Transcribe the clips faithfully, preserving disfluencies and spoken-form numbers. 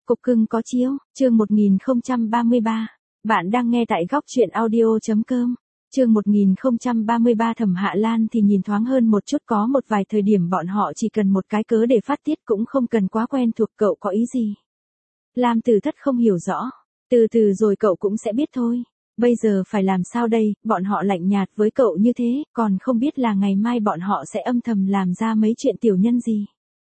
Cục cưng có chiếu, chương một nghìn không trăm ba mươi ba. Bạn đang nghe tại góc truyện audio.com. Chương một nghìn không trăm ba mươi ba. Thẩm Hạ Lan thì nhìn thoáng hơn một chút, có một vài thời điểm bọn họ chỉ cần một cái cớ để phát tiết, cũng không cần quá quen thuộc. Cậu có ý gì? Lam Tử Thất không hiểu rõ. Từ từ rồi cậu cũng sẽ biết thôi. Bây giờ phải làm sao đây, bọn họ lạnh nhạt với cậu như thế, còn không biết là ngày mai bọn họ sẽ âm thầm làm ra mấy chuyện tiểu nhân gì.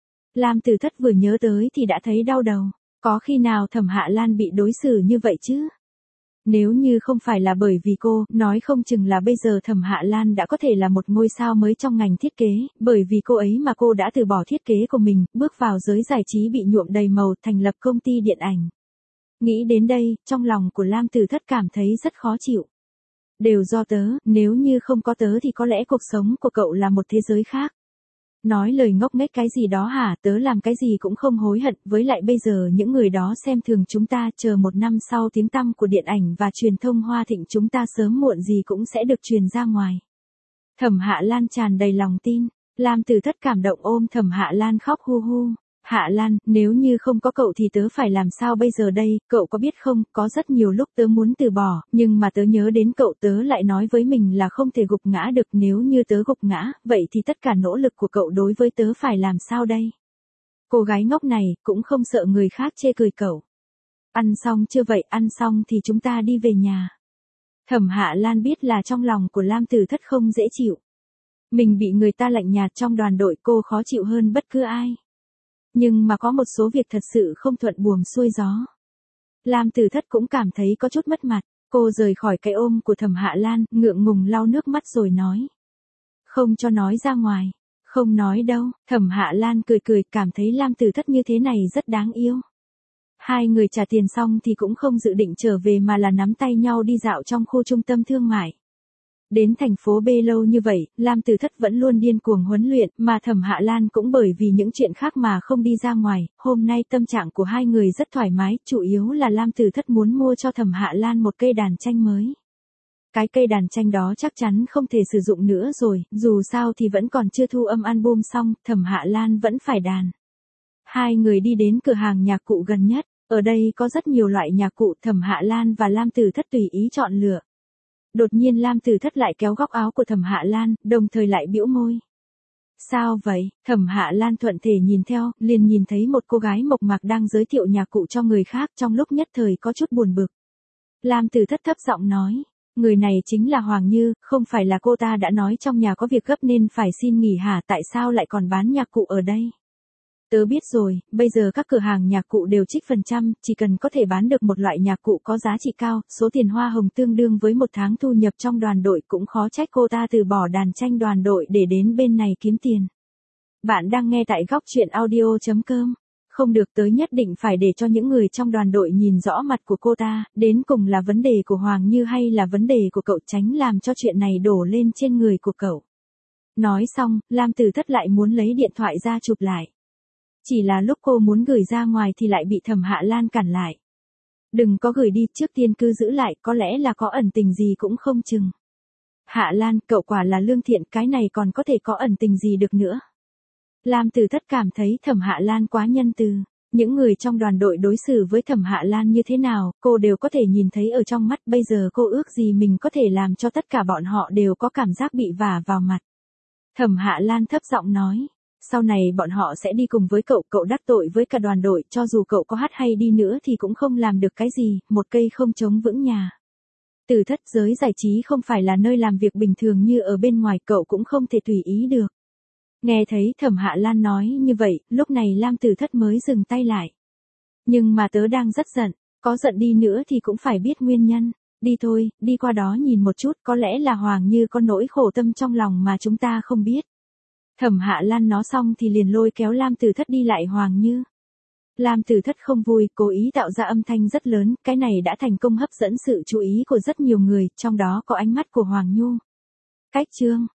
Lam Tử Thất vừa nhớ tới thì đã thấy đau đầu. Có khi nào Thẩm Hạ Lan bị đối xử như vậy chứ? Nếu như không phải là bởi vì cô, nói không chừng là bây giờ Thẩm Hạ Lan đã có thể là một ngôi sao mới trong ngành thiết kế, bởi vì cô ấy mà cô đã từ bỏ thiết kế của mình, bước vào giới giải trí bị nhuộm đầy màu, thành lập công ty điện ảnh. Nghĩ đến đây, trong lòng của Lam Tử Thất cảm thấy rất khó chịu. Đều do tớ, nếu như không có tớ thì có lẽ cuộc sống của cậu là một thế giới khác. Nói lời ngốc nghếch cái gì đó hả, tớ làm cái gì cũng không hối hận, với lại bây giờ những người đó xem thường chúng ta, chờ một năm sau tiếng tăm của điện ảnh và truyền thông Hoa Thịnh chúng ta sớm muộn gì cũng sẽ được truyền ra ngoài. Thẩm Hạ Lan tràn đầy lòng tin, Lam Tử Thất cảm động ôm Thẩm Hạ Lan khóc hu hu. Hạ Lan, nếu như không có cậu thì tớ phải làm sao bây giờ đây, cậu có biết không, có rất nhiều lúc tớ muốn từ bỏ, nhưng mà tớ nhớ đến cậu, tớ lại nói với mình là không thể gục ngã được, nếu như tớ gục ngã, vậy thì tất cả nỗ lực của cậu đối với tớ phải làm sao đây? Cô gái ngốc này, cũng không sợ người khác chê cười cậu. Ăn xong chưa vậy, ăn xong thì chúng ta đi về nhà. Thẩm Hạ Lan biết là trong lòng của Lam Tử Thất không dễ chịu. Mình bị người ta lạnh nhạt trong đoàn đội, cô khó chịu hơn bất cứ ai. Nhưng mà có một số việc thật sự không thuận buồm xuôi gió. Lam Tử Thất cũng cảm thấy có chút mất mặt, cô rời khỏi cái ôm của Thẩm Hạ Lan, ngượng ngùng lau nước mắt rồi nói. Không cho nói ra ngoài, không nói đâu, Thẩm Hạ Lan cười cười, cảm thấy Lam Tử Thất như thế này rất đáng yêu. Hai người trả tiền xong thì cũng không dự định trở về mà là nắm tay nhau đi dạo trong khu trung tâm thương mại. Đến thành phố B lâu như vậy, Lam Tử Thất vẫn luôn điên cuồng huấn luyện, mà Thẩm Hạ Lan cũng bởi vì những chuyện khác mà không đi ra ngoài. Hôm nay tâm trạng của hai người rất thoải mái, chủ yếu là Lam Tử Thất muốn mua cho Thẩm Hạ Lan một cây đàn tranh mới. Cái cây đàn tranh đó chắc chắn không thể sử dụng nữa rồi, dù sao thì vẫn còn chưa thu âm album xong, Thẩm Hạ Lan vẫn phải đàn. Hai người đi đến cửa hàng nhạc cụ gần nhất, ở đây có rất nhiều loại nhạc cụ, Thẩm Hạ Lan và Lam Tử Thất tùy ý chọn lựa. Đột nhiên Lam Tử Thất lại kéo góc áo của Thẩm Hạ Lan, đồng thời lại bĩu môi. Sao vậy? Thẩm Hạ Lan thuận thể nhìn theo, liền nhìn thấy một cô gái mộc mạc đang giới thiệu nhạc cụ cho người khác, trong lúc nhất thời có chút buồn bực. Lam Tử Thất thấp giọng nói, người này chính là Hoàng Như, không phải là cô ta đã nói trong nhà có việc gấp nên phải xin nghỉ hả, tại sao lại còn bán nhạc cụ ở đây? Tớ biết rồi, bây giờ các cửa hàng nhạc cụ đều trích phần trăm, chỉ cần có thể bán được một loại nhạc cụ có giá trị cao, số tiền hoa hồng tương đương với một tháng thu nhập trong đoàn đội, cũng khó trách cô ta từ bỏ đàn tranh đoàn đội để đến bên này kiếm tiền. Bạn đang nghe tại góc truyện audio.com. Không được, tới nhất định phải để cho những người trong đoàn đội nhìn rõ mặt của cô ta, đến cùng là vấn đề của Hoàng Như hay là vấn đề của cậu, tránh làm cho chuyện này đổ lên trên người của cậu. Nói xong, Lam Tử Thất lại muốn lấy điện thoại ra chụp lại. Chỉ là lúc cô muốn gửi ra ngoài thì lại bị Thẩm Hạ Lan cản lại. Đừng có gửi đi, trước tiên cứ giữ lại, có lẽ là có ẩn tình gì cũng không chừng. Hạ Lan, cậu quả là lương thiện, cái này còn có thể có ẩn tình gì được nữa. Lam Tử Thất cảm thấy Thẩm Hạ Lan quá nhân từ. Những người trong đoàn đội đối xử với Thẩm Hạ Lan như thế nào, cô đều có thể nhìn thấy ở trong mắt, bây giờ cô ước gì mình có thể làm cho tất cả bọn họ đều có cảm giác bị vả vào mặt. Thẩm Hạ Lan thấp giọng nói. Sau này bọn họ sẽ đi cùng với cậu, cậu đắc tội với cả đoàn đội, cho dù cậu có hát hay đi nữa thì cũng không làm được cái gì, một cây không chống vững nhà. Tử Thất, giới giải trí không phải là nơi làm việc bình thường như ở bên ngoài, cậu cũng không thể tùy ý được. Nghe thấy Thẩm Hạ Lan nói như vậy, lúc này Lam Tử Thất mới dừng tay lại. Nhưng mà tớ đang rất giận, có giận đi nữa thì cũng phải biết nguyên nhân. Đi thôi, đi qua đó nhìn một chút, có lẽ là Hoàng Như có nỗi khổ tâm trong lòng mà chúng ta không biết. Thẩm Hạ Lan nói xong thì liền lôi kéo Lam Tử Thất đi lại Hoàng Như. Lam Tử Thất không vui, cố ý tạo ra âm thanh rất lớn, cái này đã thành công hấp dẫn sự chú ý của rất nhiều người, trong đó có ánh mắt của Hoàng Nhu. Cách chương,